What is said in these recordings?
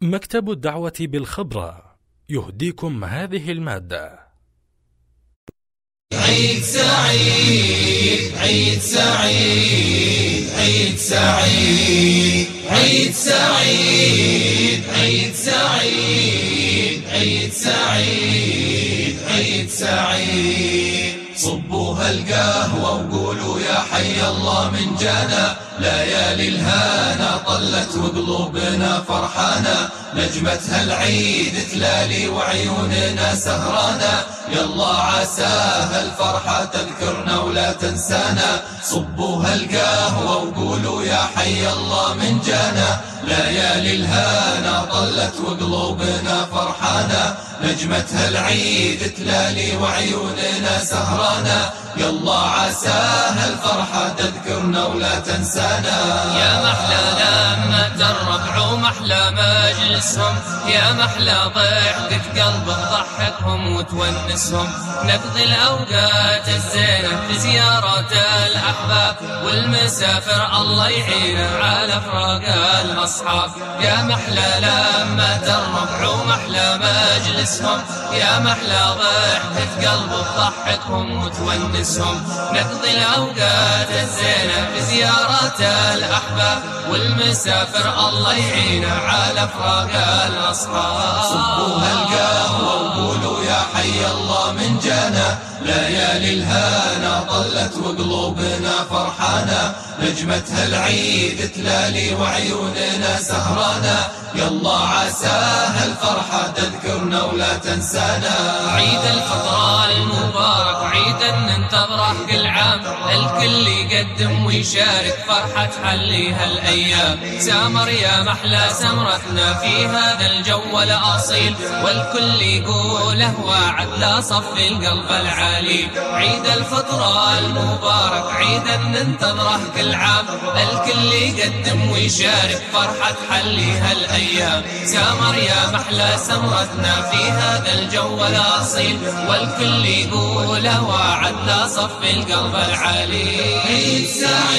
مكتب الدعوة بالخبرة يهديكم هذه المادة. عيد سعيد عيد سعيد عيد سعيد عيد سعيد عيد سعيد عيد سعيد عيد سعيد. صبوا هالقهوة وقولوا يا حي الله من جانا، ليالي الهانا طلت وقلوبنا فرحانا، نجمتها العيد تلالي وعيوننا سهرانا، يلا عساها الفرحة تذكرنا ولا تنسانا. صبوا هالقهوة وقولوا يا حي الله من جانا، ليالي الهانا طلت وقلوبنا فرحانا، نجمتها العيد تلالي وعيوننا سهرانا، يلا عساها الفرحة تذكرنا ولا تنسانا. يا محلى لما الربع ومحلى مجلسهم، يا محلى ضحكة قلب تضحكهم وتونسهم، نقضي الأوقات الزينة في زيارة الأحباب، والمسافر الله يعينه على فراق الأصحاب. يا محلى لما الربع ومحلى مجلسهم، يا محلى ضحكة قلب تضحكهم وتونسهم، نقضي الأوقات الزينة في زيارة الأحباب، والمسافر الله يعينه على فراق الأصحاب. صبوا هالقهوة وقولوا يا حي الله من جانا، ليالي الهانا طلت وقلوبنا فرحانا، نجمتها العيد تلالي وعيوننا سهرانا، يلا عساها الفرحة تذكرنا ولا تنسانا. عيد الفطر المبارك عيد ننتظره كل عام، الكل يقدم ويشارك فرحة حليها الأيام، سامر يا محلى سمرتنا في هذا الجو الأصيل، والكل يقوله واعد لا صف القلب العالي. عيد الفطر المبارك عيد ننتظره كل عام، الكل يقدم ويشارك فرحة حليها الأيام، سامر يا محلى سمرتنا في هذا الجو الأصيل، والكل يقوله واعد لا صف القلب العالي. عيد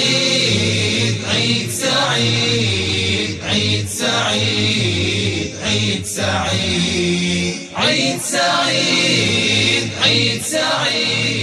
سعيد عيد سعيد عيد سعيد عيد سعيد عيد سعيد عيد سعيد